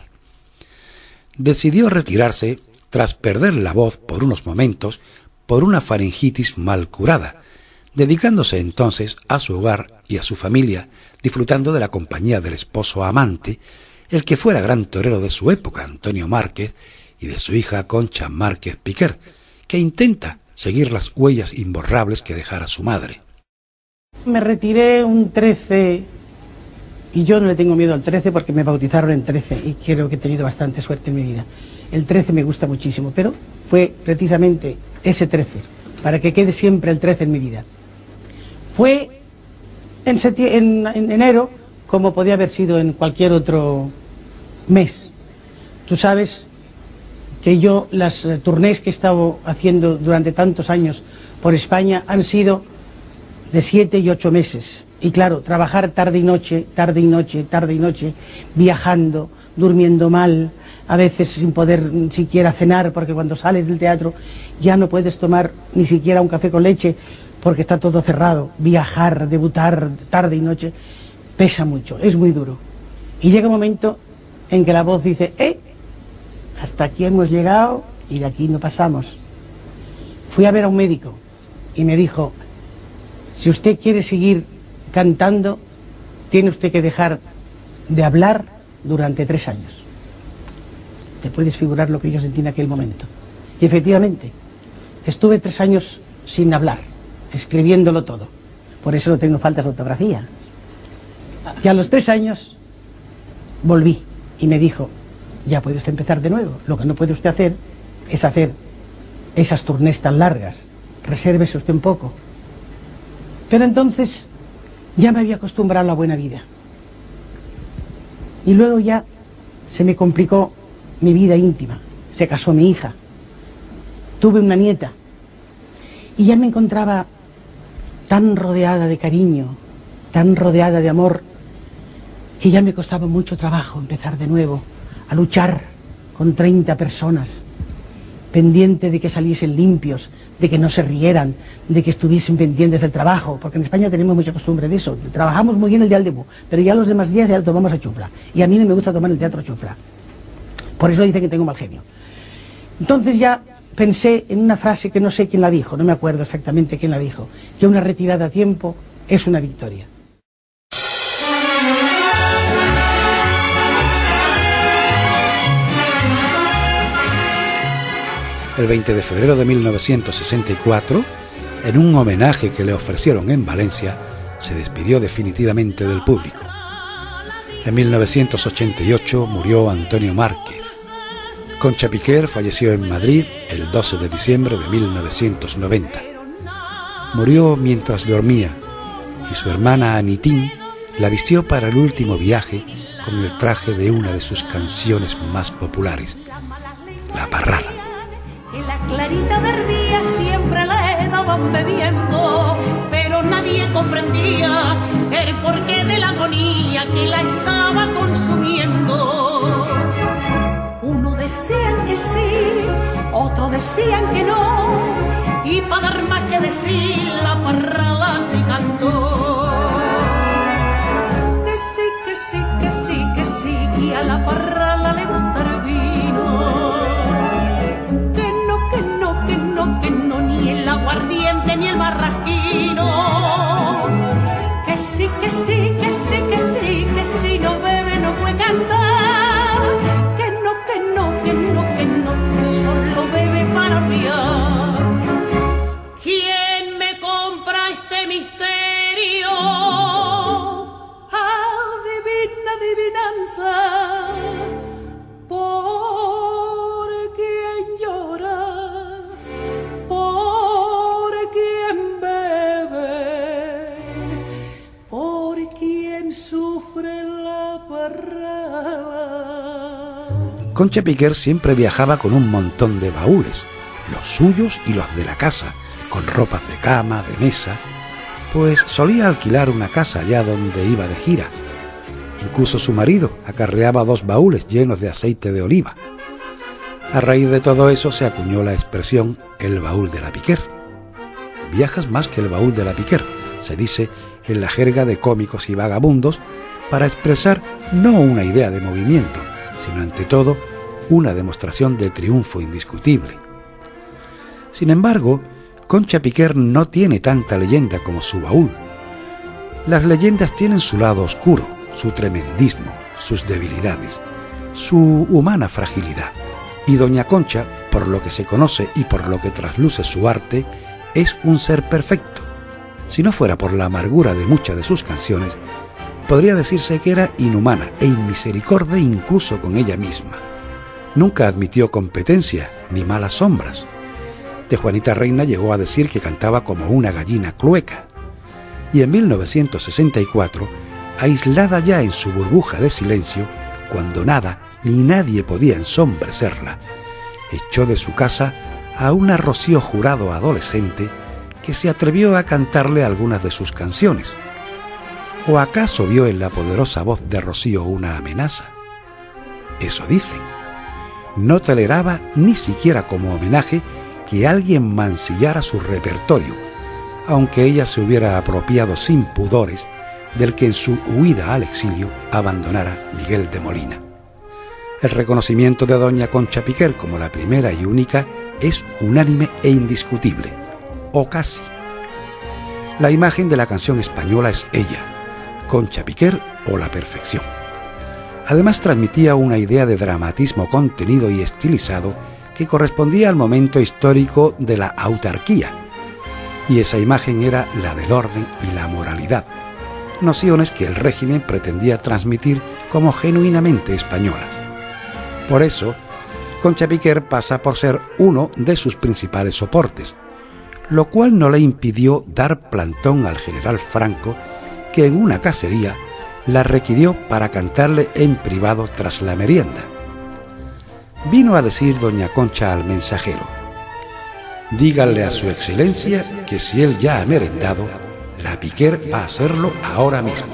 Decidió retirarse tras perder la voz por unos momentos por una faringitis mal curada, dedicándose entonces a su hogar y a su familia, disfrutando de la compañía del esposo amante, el que fuera gran torero de su época, Antonio Márquez, y de su hija Concha Márquez Piquer, que intenta seguir las huellas imborrables que dejara su madre. Me retiré un trece, y yo no le tengo miedo al trece porque me bautizaron en trece y creo que he tenido bastante suerte en mi vida. El trece me gusta muchísimo, pero fue precisamente ese trece, para que quede siempre el trece en mi vida. Fue en, en, en enero, como podía haber sido en cualquier otro mes. Tú sabes que yo, las eh, turnés que he estado haciendo durante tantos años por España han sido de siete y ocho meses. Y claro, trabajar tarde y noche, tarde y noche, tarde y noche, viajando, durmiendo mal, a veces sin poder ni siquiera cenar, porque cuando sales del teatro ya no puedes tomar ni siquiera un café con leche, porque está todo cerrado. Viajar, debutar tarde y noche, pesa mucho, es muy duro. Y llega un momento en que la voz dice, ¡eh! Hasta aquí hemos llegado y de aquí no pasamos. Fui a ver a un médico y me dijo, si usted quiere seguir cantando, tiene usted que dejar de hablar durante tres años. Te puedes figurar lo que yo sentí en aquel momento. Y efectivamente, estuve tres años sin hablar, escribiéndolo todo. Por eso no tengo faltas de ortografía. Y a los tres años volví y me dijo, ya puede usted empezar de nuevo. Lo que no puede usted hacer es hacer esas turnés tan largas. Resérvese usted un poco. Pero entonces ya me había acostumbrado a la buena vida. Y luego ya se me complicó mi vida íntima. Se casó mi hija. Tuve una nieta. Y ya me encontraba tan rodeada de cariño, tan rodeada de amor, que ya me costaba mucho trabajo empezar de nuevo a luchar con treinta personas, pendiente de que saliesen limpios, de que no se rieran, de que estuviesen pendientes del trabajo, porque en España tenemos mucha costumbre de eso. Trabajamos muy bien el día del debut, pero ya los demás días ya lo tomamos a chufla. Y a mí no me gusta tomar el teatro a chufla. Por eso dicen que tengo mal genio. Entonces ya pensé en una frase que no sé quién la dijo, no me acuerdo exactamente quién la dijo, que una retirada a tiempo es una victoria. El veinte de febrero de mil novecientos sesenta y cuatro, en un homenaje que le ofrecieron en Valencia, se despidió definitivamente del público. En mil novecientos ochenta y ocho murió Antonio Márquez. Concha Piquer falleció en Madrid el doce de diciembre de mil novecientos noventa. Murió mientras dormía y su hermana Anitín la vistió para el último viaje con el traje de una de sus canciones más populares, La Parrala. En la clarita del día siempre le daban bebiendo, pero nadie comprendía el porqué de la agonía que la estaba consumiendo. Uno decían que sí, otro decían que no, y para dar más que decir la parrala sí cantó. Que sí, que sí, que sí, que sí, que sí, que sí, que sí, que si no bebe no puede cantar. Que no, que no, que no, que no, que solo bebe para olvidar. ¿Quién me compra este misterio? Adivina, adivinanza. Por quien llora, por quien bebe, por quien sufre la parrada. Concha Piquer siempre viajaba con un montón de baúles, los suyos y los de la casa, con ropas de cama, de mesa, pues solía alquilar una casa allá donde iba de gira. Incluso su marido acarreaba dos baúles llenos de aceite de oliva. A raíz de todo eso se acuñó la expresión el baúl de la Piquer. Viajas más que el baúl de la Piquer, se dice en la jerga de cómicos y vagabundos, para expresar no una idea de movimiento, sino ante todo una demostración de triunfo indiscutible. Sin embargo, Concha Piquer no tiene tanta leyenda como su baúl. Las leyendas tienen su lado oscuro, su tremendismo, sus debilidades, su humana fragilidad. Y doña Concha, por lo que se conoce y por lo que trasluce su arte, es un ser perfecto. Si no fuera por la amargura de muchas de sus canciones, podría decirse que era inhumana e inmisericorde incluso con ella misma. Nunca admitió competencia ni malas sombras. De Juanita Reina llegó a decir que cantaba como una gallina clueca. Y en mil novecientos sesenta y cuatro, aislada ya en su burbuja de silencio, cuando nada ni nadie podía ensombrecerla, echó de su casa a una Rocío Jurado adolescente que se atrevió a cantarle algunas de sus canciones. ¿O acaso vio en la poderosa voz de Rocío una amenaza? Eso dicen. No toleraba ni siquiera como homenaje que alguien mancillara su repertorio, aunque ella se hubiera apropiado sin pudores del que en su huida al exilio abandonara Miguel de Molina. El reconocimiento de doña Concha Piquer como la primera y única es unánime e indiscutible, o casi. La imagen de la canción española es ella, Concha Piquer o la perfección. Además transmitía una idea de dramatismo contenido y estilizado que correspondía al momento histórico de la autarquía, y esa imagen era la del orden y la moralidad, nociones que el régimen pretendía transmitir como genuinamente españolas. Por eso, Concha Piquer pasa por ser uno de sus principales soportes, lo cual no le impidió dar plantón al general Franco, que en una cacería la requirió para cantarle en privado tras la merienda. Vino a decir doña Concha al mensajero: díganle a su excelencia que si él ya ha merendado, la Piquer va a hacerlo ahora mismo.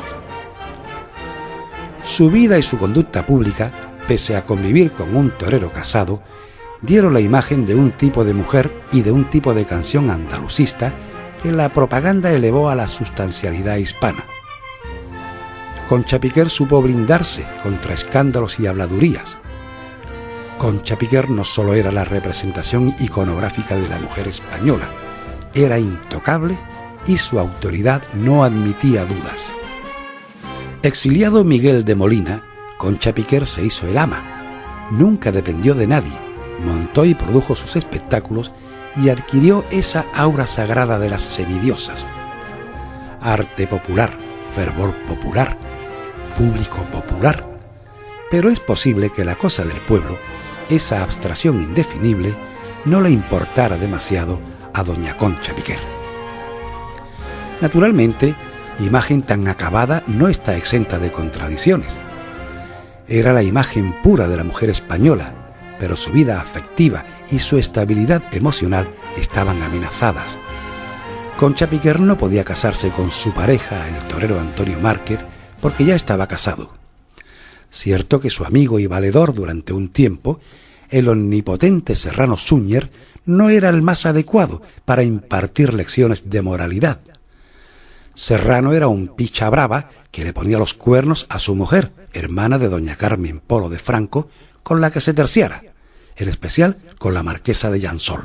Su vida y su conducta pública, pese a convivir con un torero casado, dieron la imagen de un tipo de mujer y de un tipo de canción andalucista que la propaganda elevó a la sustancialidad hispana. Concha Piquer supo blindarse contra escándalos y habladurías. Concha Piquer no solo era la representación iconográfica de la mujer española, era intocable y su autoridad no admitía dudas. Exiliado Miguel de Molina, Concha Piquer se hizo el ama. Nunca dependió de nadie, montó y produjo sus espectáculos y adquirió esa aura sagrada de las semidiosas. Arte popular, fervor popular, público popular. Pero es posible que la cosa del pueblo, esa abstracción indefinible, no le importara demasiado a doña Concha Piquer. Naturalmente, imagen tan acabada no está exenta de contradicciones. Era la imagen pura de la mujer española, pero su vida afectiva y su estabilidad emocional estaban amenazadas. Concha Piquer no podía casarse con su pareja, el torero Antonio Márquez, porque ya estaba casado. Cierto que su amigo y valedor durante un tiempo, el omnipotente Serrano Súñer, no era el más adecuado para impartir lecciones de moralidad. Serrano era un picha brava que le ponía los cuernos a su mujer, hermana de doña Carmen Polo de Franco, con la que se terciara, en especial con la marquesa de Llansol.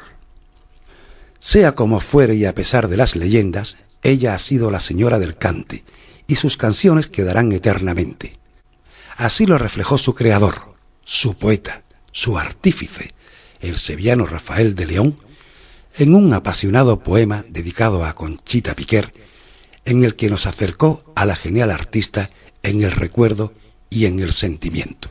Sea como fuere y a pesar de las leyendas, ella ha sido la señora del cante, y sus canciones quedarán eternamente. Así lo reflejó su creador, su poeta, su artífice, el sevillano Rafael de León, en un apasionado poema dedicado a Conchita Piquer, en el que nos acercó a la genial artista en el recuerdo y en el sentimiento.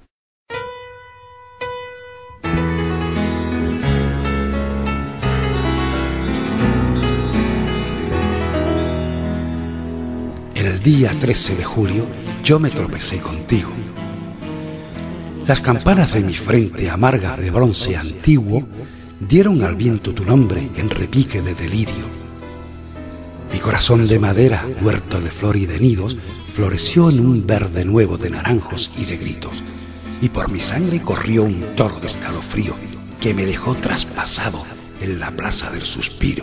El día trece de julio yo me tropecé contigo. Las campanas de mi frente amargas de bronce antiguo dieron al viento tu nombre en repique de delirio. Mi corazón de madera, huerto de flor y de nidos, floreció en un verde nuevo de naranjos y de gritos, y por mi sangre corrió un toro de escalofrío que me dejó traspasado en la plaza del suspiro.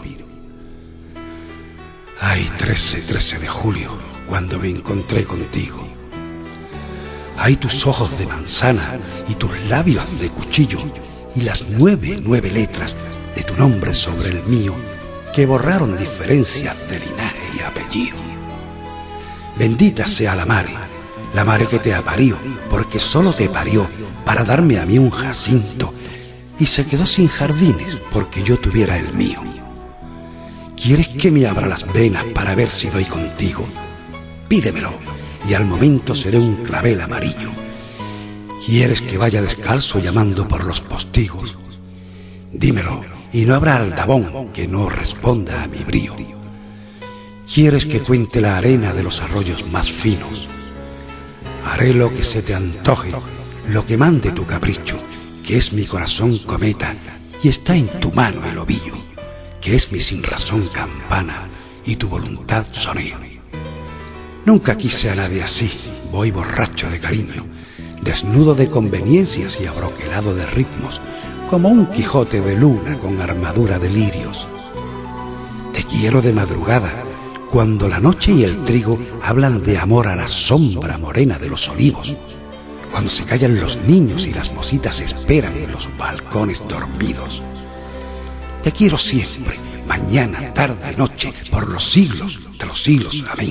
Ay, trece, trece de julio, cuando me encontré contigo. Ay, tus ojos de manzana y tus labios de cuchillo, y las nueve, nueve letras de tu nombre sobre el mío, que borraron diferencias de linaje y apellido. Bendita sea la mare, la mare que te aparió, porque solo te parió para darme a mí un jacinto, y se quedó sin jardines porque yo tuviera el mío. ¿Quieres que me abra las venas para ver si doy contigo? Pídemelo, y al momento seré un clavel amarillo. ¿Quieres que vaya descalzo llamando por los postigos? Dímelo, y no habrá aldabón que no responda a mi brío. ¿Quieres que cuente la arena de los arroyos más finos? Haré lo que se te antoje, lo que mande tu capricho, que es mi corazón cometa y está en tu mano el ovillo, que es mi sinrazón campana y tu voluntad soneo. Nunca quise a nadie así, voy borracho de cariño, desnudo de conveniencias y abroquelado de ritmos, como un Quijote de luna con armadura de lirios. Te quiero de madrugada, cuando la noche y el trigo hablan de amor a la sombra morena de los olivos, cuando se callan los niños y las mocitas esperan en los balcones dormidos. Te quiero siempre, mañana, tarde, noche, por los siglos de los siglos. Amén.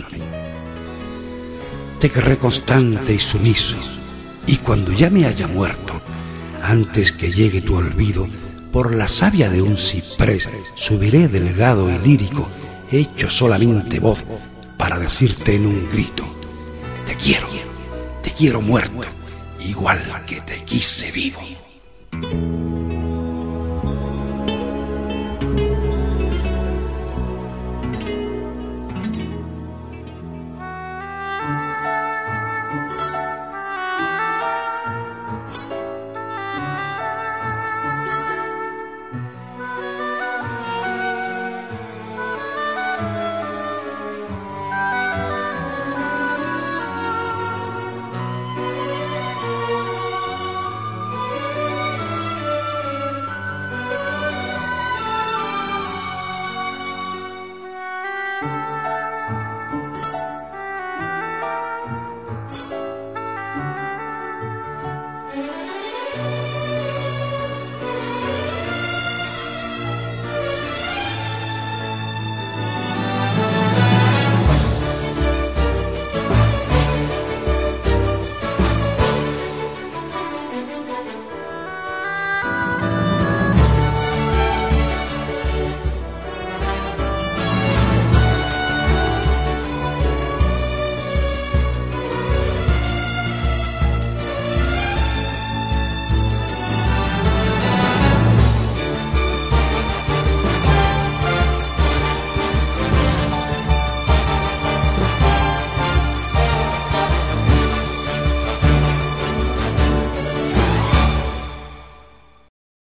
Te querré constante y sumiso, y cuando ya me haya muerto, antes que llegue tu olvido, por la savia de un ciprés subiré delgado y lírico, hecho solamente voz para decirte en un grito: te quiero, te quiero muerto, igual que te quise vivo.